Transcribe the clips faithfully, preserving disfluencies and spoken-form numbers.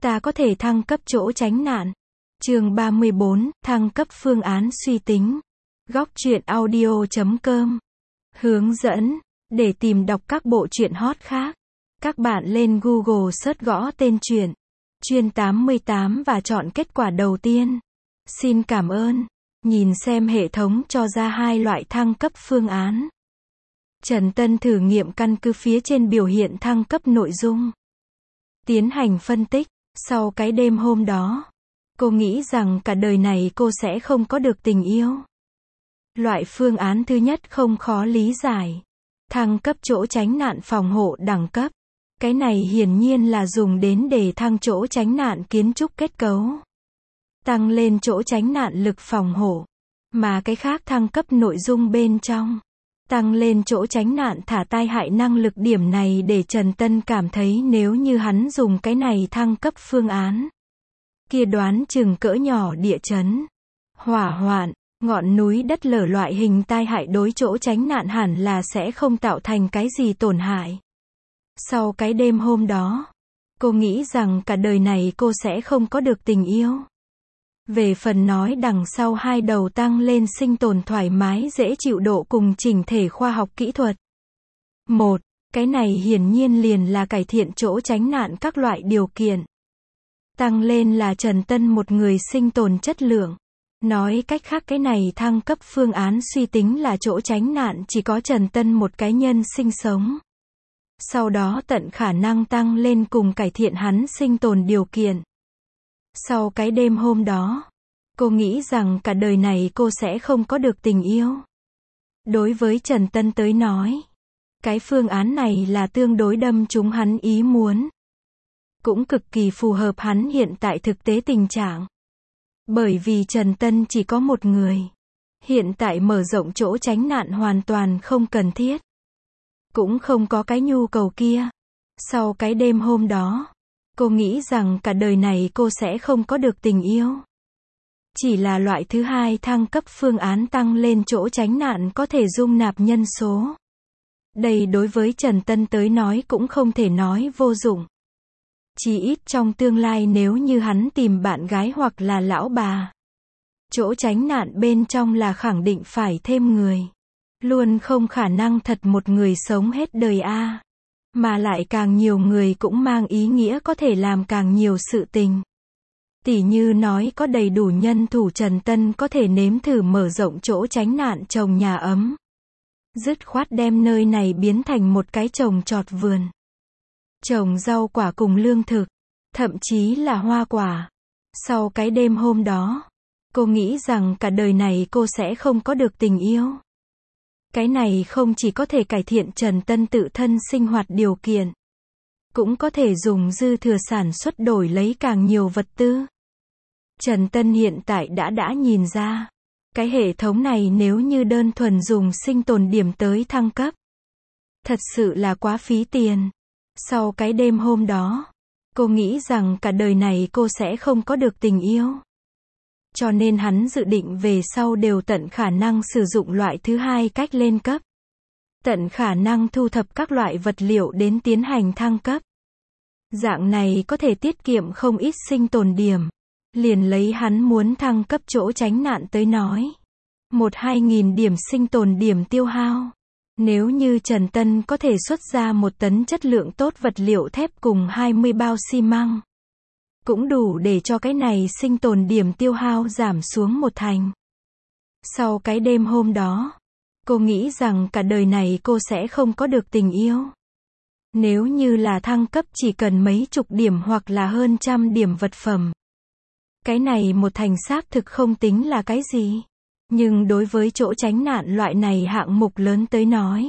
ta có thể thăng cấp chỗ tránh nạn. Chương ba mươi bốn, thăng cấp phương án suy tính. Góc truyện audio chấm com. Hướng dẫn. Để tìm đọc các bộ truyện hot khác, các bạn lên Google search gõ tên truyện Chuyên tám mươi tám và chọn kết quả đầu tiên. Xin cảm ơn. Nhìn xem hệ thống cho ra hai loại thăng cấp phương án. Trần Tân thử nghiệm căn cứ phía trên biểu hiện thăng cấp nội dung. Tiến hành phân tích. Sau cái đêm hôm đó, cô nghĩ rằng cả đời này cô sẽ không có được tình yêu. Loại phương án thứ nhất không khó lý giải. Thăng cấp chỗ tránh nạn phòng hộ đẳng cấp. Cái này hiển nhiên là dùng đến để thăng chỗ tránh nạn kiến trúc kết cấu. Tăng lên chỗ tránh nạn lực phòng hộ. Mà cái khác thăng cấp nội dung bên trong. Tăng lên chỗ tránh nạn thả tai hại năng lực điểm này để Trần Tân cảm thấy nếu như hắn dùng cái này thăng cấp phương án. Kia đoán chừng cỡ nhỏ địa chấn, hỏa hoạn, ngọn núi đất lở loại hình tai hại đối chỗ tránh nạn hẳn là sẽ không tạo thành cái gì tổn hại. Sau cái đêm hôm đó, cô nghĩ rằng cả đời này cô sẽ không có được tình yêu. Về phần nói đằng sau hai đầu tăng lên sinh tồn thoải mái dễ chịu độ cùng chỉnh thể khoa học kỹ thuật. Một, cái này hiển nhiên liền là cải thiện chỗ tránh nạn các loại điều kiện. Tăng lên là Trần Tân một người sinh tồn chất lượng. Nói cách khác cái này thăng cấp phương án suy tính là chỗ tránh nạn chỉ có Trần Tân một cá nhân sinh sống. Sau đó tận khả năng tăng lên cùng cải thiện hắn sinh tồn điều kiện. Sau cái đêm hôm đó, cô nghĩ rằng cả đời này cô sẽ không có được tình yêu. Đối với Trần Tân tới nói, cái phương án này là tương đối đâm trúng hắn ý muốn. Cũng cực kỳ phù hợp hắn hiện tại thực tế tình trạng. Bởi vì Trần Tân chỉ có một người. Hiện tại mở rộng chỗ tránh nạn hoàn toàn không cần thiết. Cũng không có cái nhu cầu kia. Sau cái đêm hôm đó, cô nghĩ rằng cả đời này cô sẽ không có được tình yêu. Chỉ là loại thứ hai thăng cấp phương án tăng lên chỗ tránh nạn có thể dung nạp nhân số. Đây đối với Trần Tân tới nói cũng không thể nói vô dụng. Chỉ ít trong tương lai nếu như hắn tìm bạn gái hoặc là lão bà. Chỗ tránh nạn bên trong là khẳng định phải thêm người. Luôn không khả năng thật một người sống hết đời a. Mà lại càng nhiều người cũng mang ý nghĩa có thể làm càng nhiều sự tình. Tỉ như nói có đầy đủ nhân thủ Trần Tân có thể nếm thử mở rộng chỗ tránh nạn trồng nhà ấm. Dứt khoát đem nơi này biến thành một cái trồng trọt vườn. Trồng rau quả cùng lương thực, thậm chí là hoa quả. Sau cái đêm hôm đó, cô nghĩ rằng cả đời này cô sẽ không có được tình yêu. Cái này không chỉ có thể cải thiện Trần Tân tự thân sinh hoạt điều kiện, cũng có thể dùng dư thừa sản xuất đổi lấy càng nhiều vật tư. Trần Tân hiện tại đã đã nhìn ra, cái hệ thống này nếu như đơn thuần dùng sinh tồn điểm tới thăng cấp, thật sự là quá phí tiền. Sau cái đêm hôm đó, cô nghĩ rằng cả đời này cô sẽ không có được tình yêu. Cho nên hắn dự định về sau đều tận khả năng sử dụng loại thứ hai cách lên cấp. Tận khả năng thu thập các loại vật liệu đến tiến hành thăng cấp. Dạng này có thể tiết kiệm không ít sinh tồn điểm. Liền lấy hắn muốn thăng cấp chỗ tránh nạn tới nói. Một hai nghìn điểm sinh tồn điểm tiêu hao. Nếu như Trần Tân có thể xuất ra một tấn chất lượng tốt vật liệu thép cùng hai mươi bao xi măng. Cũng đủ để cho cái này sinh tồn điểm tiêu hao giảm xuống một thành. Sau cái đêm hôm đó, cô nghĩ rằng cả đời này cô sẽ không có được tình yêu. Nếu như là thăng cấp chỉ cần mấy chục điểm hoặc là hơn trăm điểm vật phẩm. Cái này một thành xác thực không tính là cái gì. Nhưng đối với chỗ tránh nạn loại này hạng mục lớn tới nói.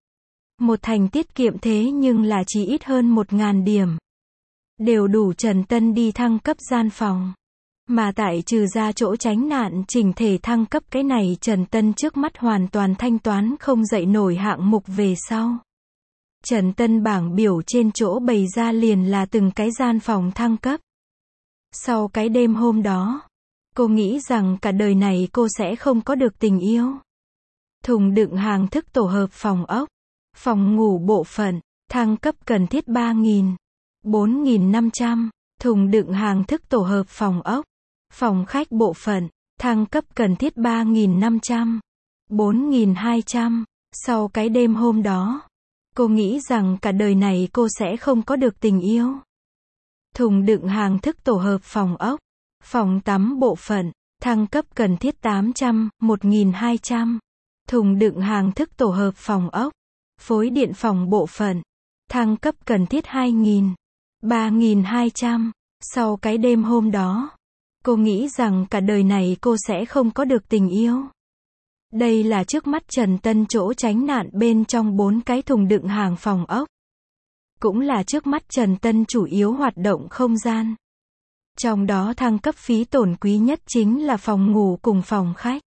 Một thành tiết kiệm thế nhưng là chỉ ít hơn một ngàn điểm. Đều đủ Trần Tân đi thăng cấp gian phòng. Mà tại trừ ra chỗ tránh nạn chỉnh thể thăng cấp cái này Trần Tân trước mắt hoàn toàn thanh toán không dậy nổi hạng mục về sau. Trần Tân bảng biểu trên chỗ bày ra liền là từng cái gian phòng thăng cấp. Sau cái đêm hôm đó, cô nghĩ rằng cả đời này cô sẽ không có được tình yêu. Thùng đựng hàng thức tổ hợp phòng ốc, phòng ngủ bộ phận, thăng cấp cần thiết ba nghìn, bốn nghìn năm trăm, Thùng đựng hàng thức tổ hợp phòng ốc. Phòng khách bộ phận. Thăng cấp cần thiết ba nghìn năm trăm. bốn nghìn hai trăm. Sau cái đêm hôm đó, cô nghĩ rằng cả đời này cô sẽ không có được tình yêu. Thùng đựng hàng thức tổ hợp phòng ốc. Phòng tắm bộ phận. Thăng cấp cần thiết tám trăm. một nghìn hai trăm. Thùng đựng hàng thức tổ hợp phòng ốc. Phối điện phòng bộ phận. Thăng cấp cần thiết hai nghìn. ba nghìn hai trăm. Sau cái đêm hôm đó, cô nghĩ rằng cả đời này cô sẽ không có được tình yêu. Đây là trước mắt Trần Tân chỗ tránh nạn bên trong bốn cái thùng đựng hàng phòng ốc. Cũng là trước mắt Trần Tân chủ yếu hoạt động không gian. Trong đó thăng cấp phí tổn quý nhất chính là phòng ngủ cùng phòng khách.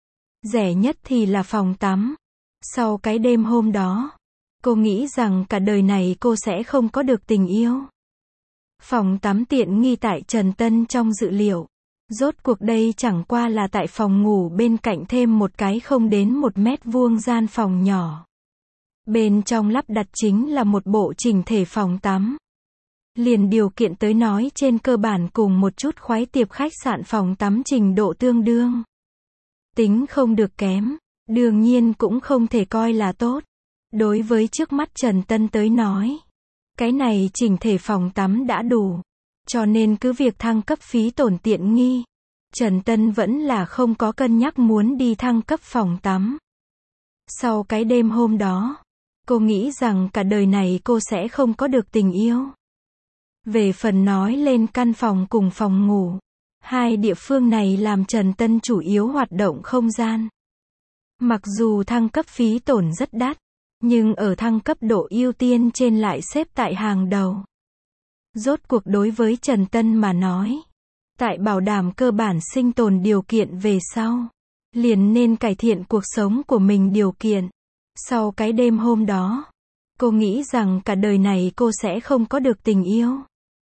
Rẻ nhất thì là phòng tắm. Sau cái đêm hôm đó, cô nghĩ rằng cả đời này cô sẽ không có được tình yêu. Phòng tắm tiện nghi tại Trần Tân trong dự liệu. Rốt cuộc đây chẳng qua là tại phòng ngủ bên cạnh thêm một cái không đến một mét vuông gian phòng nhỏ. Bên trong lắp đặt chính là một bộ chỉnh thể phòng tắm. Liền điều kiện tới nói trên cơ bản cùng một chút khoái tiệp khách sạn phòng tắm trình độ tương đương. Tính không được kém, đương nhiên cũng không thể coi là tốt. Đối với trước mắt Trần Tân tới nói, cái này chỉnh thể phòng tắm đã đủ. Cho nên cứ việc thăng cấp phí tổn tiện nghi, Trần Tân vẫn là không có cân nhắc muốn đi thăng cấp phòng tắm. Sau cái đêm hôm đó, cô nghĩ rằng cả đời này cô sẽ không có được tình yêu. Về phần nói lên căn phòng cùng phòng ngủ, hai địa phương này làm Trần Tân chủ yếu hoạt động không gian. Mặc dù thăng cấp phí tổn rất đắt, nhưng ở thăng cấp độ ưu tiên trên lại xếp tại hàng đầu. Rốt cuộc đối với Trần Tân mà nói, tại bảo đảm cơ bản sinh tồn điều kiện về sau, liền nên cải thiện cuộc sống của mình điều kiện. Sau cái đêm hôm đó, cô nghĩ rằng cả đời này cô sẽ không có được tình yêu.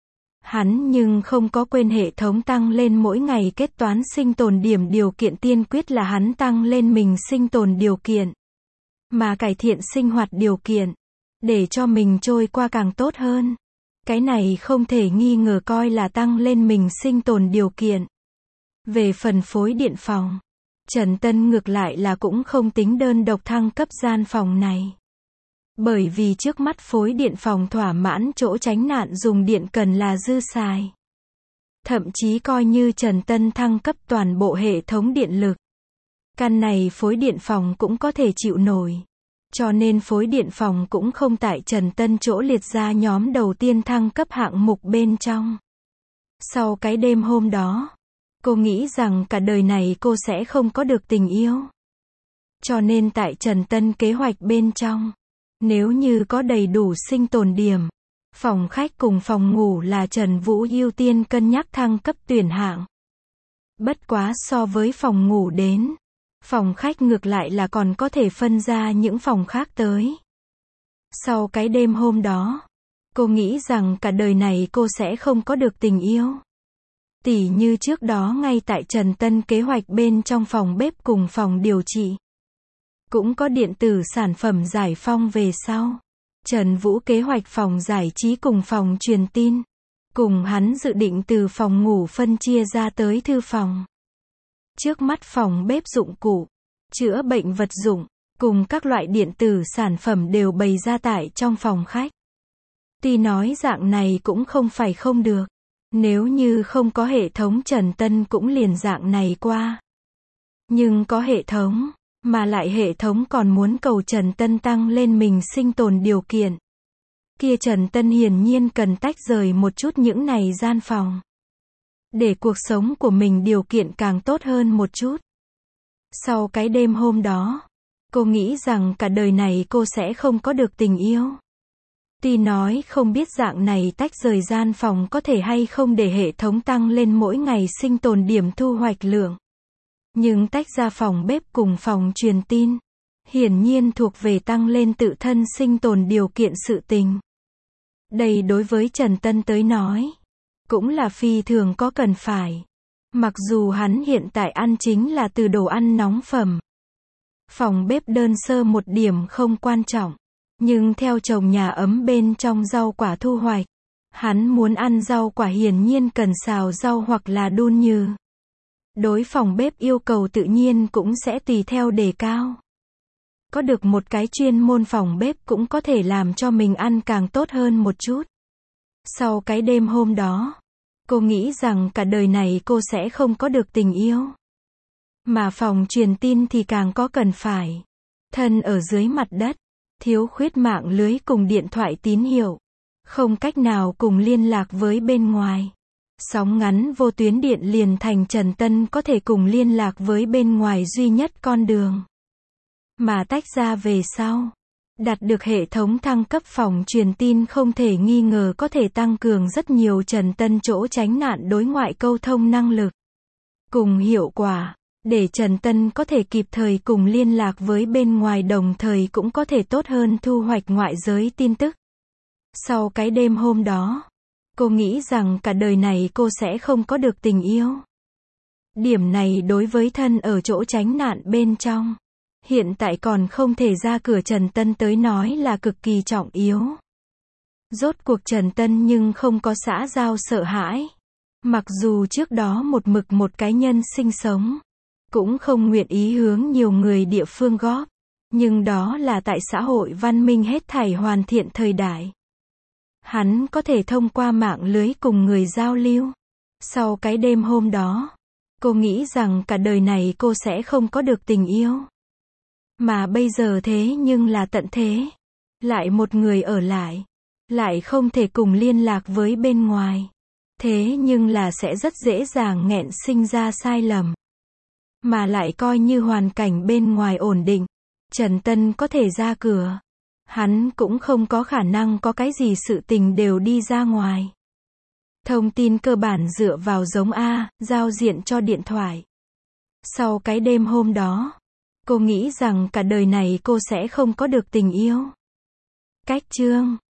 Hắn nhưng không có quên hệ thống tăng lên mỗi ngày kết toán sinh tồn điểm điều kiện tiên quyết là hắn tăng lên mình sinh tồn điều kiện, mà cải thiện sinh hoạt điều kiện, để cho mình trôi qua càng tốt hơn. Cái này không thể nghi ngờ coi là tăng lên mình sinh tồn điều kiện. Về phần phối điện phòng, Trần Tân ngược lại là cũng không tính đơn độc thăng cấp gian phòng này. Bởi vì trước mắt phối điện phòng thỏa mãn chỗ tránh nạn dùng điện cần là dư xài. Thậm chí coi như Trần Tân thăng cấp toàn bộ hệ thống điện lực, căn này phối điện phòng cũng có thể chịu nổi. Cho nên phối điện phòng cũng không tại Trần Tân chỗ liệt ra nhóm đầu tiên thăng cấp hạng mục bên trong. Sau cái đêm hôm đó, cô nghĩ rằng cả đời này cô sẽ không có được tình yêu. Cho nên tại Trần Tân kế hoạch bên trong, nếu như có đầy đủ sinh tồn điểm, phòng khách cùng phòng ngủ là Trần Vũ ưu tiên cân nhắc thăng cấp tuyển hạng. Bất quá so với phòng ngủ đến, phòng khách ngược lại là còn có thể phân ra những phòng khác tới. Sau cái đêm hôm đó, cô nghĩ rằng cả đời này cô sẽ không có được tình yêu. Tỉ như trước đó ngay tại Trần Tân kế hoạch bên trong phòng bếp cùng phòng điều trị, cũng có điện tử sản phẩm giải phong về sau. Trần Vũ kế hoạch phòng giải trí cùng phòng truyền tin. Cùng hắn dự định từ phòng ngủ phân chia ra tới thư phòng. Trước mắt phòng bếp dụng cụ, chữa bệnh vật dụng, cùng các loại điện tử sản phẩm đều bày ra tại trong phòng khách. Tuy nói dạng này cũng không phải không được. Nếu như không có hệ thống Trần Tân cũng liền dạng này qua. Nhưng có hệ thống, mà lại hệ thống còn muốn cầu Trần Tân tăng lên mình sinh tồn điều kiện. Kia Trần Tân hiển nhiên cần tách rời một chút những này gian phòng, để cuộc sống của mình điều kiện càng tốt hơn một chút. Sau cái đêm hôm đó, cô nghĩ rằng cả đời này cô sẽ không có được tình yêu. Tuy nói không biết dạng này tách rời gian phòng có thể hay không để hệ thống tăng lên mỗi ngày sinh tồn điểm thu hoạch lượng. Nhưng tách ra phòng bếp cùng phòng truyền tin, hiển nhiên thuộc về tăng lên tự thân sinh tồn điều kiện sự tình. Đây đối với Trần Tân tới nói, cũng là phi thường có cần phải. Mặc dù hắn hiện tại ăn chính là từ đồ ăn nóng phẩm. Phòng bếp đơn sơ một điểm không quan trọng. Nhưng theo trồng nhà ấm bên trong rau quả thu hoạch, Hắn muốn ăn rau quả hiển nhiên cần xào rau hoặc là đun nhừ. Đối phòng bếp yêu cầu tự nhiên cũng sẽ tùy theo đề cao. Có được một cái chuyên môn phòng bếp cũng có thể làm cho mình ăn càng tốt hơn một chút. Sau cái đêm hôm đó, cô nghĩ rằng cả đời này cô sẽ không có được tình yêu. Mà phòng truyền tin thì càng có cần phải. Thân ở dưới mặt đất, thiếu khuyết mạng lưới cùng điện thoại tín hiệu. Không cách nào cùng liên lạc với bên ngoài. Sóng ngắn vô tuyến điện liền thành Trần Tân có thể cùng liên lạc với bên ngoài duy nhất con đường. Mà tách ra về sau, đặt được hệ thống thăng cấp phòng truyền tin không thể nghi ngờ có thể tăng cường rất nhiều Trần Tân chỗ tránh nạn đối ngoại câu thông năng lực. Cùng hiệu quả, để Trần Tân có thể kịp thời cùng liên lạc với bên ngoài đồng thời cũng có thể tốt hơn thu hoạch ngoại giới tin tức. Sau cái đêm hôm đó, cô nghĩ rằng cả đời này cô sẽ không có được tình yêu. Điểm này đối với thân ở chỗ tránh nạn bên trong, hiện tại còn không thể ra cửa Trần Tân tới nói là cực kỳ trọng yếu. Rốt cuộc Trần Tân nhưng không có xã giao sợ hãi. Mặc dù trước đó một mực một cá nhân sinh sống, cũng không nguyện ý hướng nhiều người địa phương góp. Nhưng đó là tại xã hội văn minh hết thảy hoàn thiện thời đại. Hắn có thể thông qua mạng lưới cùng người giao lưu. Sau cái đêm hôm đó, cô nghĩ rằng cả đời này cô sẽ không có được tình yêu. Mà bây giờ thế nhưng là tận thế. Lại một người ở lại. Lại không thể cùng liên lạc với bên ngoài. Thế nhưng là sẽ rất dễ dàng nghẹn sinh ra sai lầm. Mà lại coi như hoàn cảnh bên ngoài ổn định. Trần Tân có thể ra cửa. Hắn cũng không có khả năng có cái gì sự tình đều đi ra ngoài. Thông tin cơ bản dựa vào giống A, giao diện cho điện thoại. Sau cái đêm hôm đó, cô nghĩ rằng cả đời này cô sẽ không có được tình yêu. Cách chương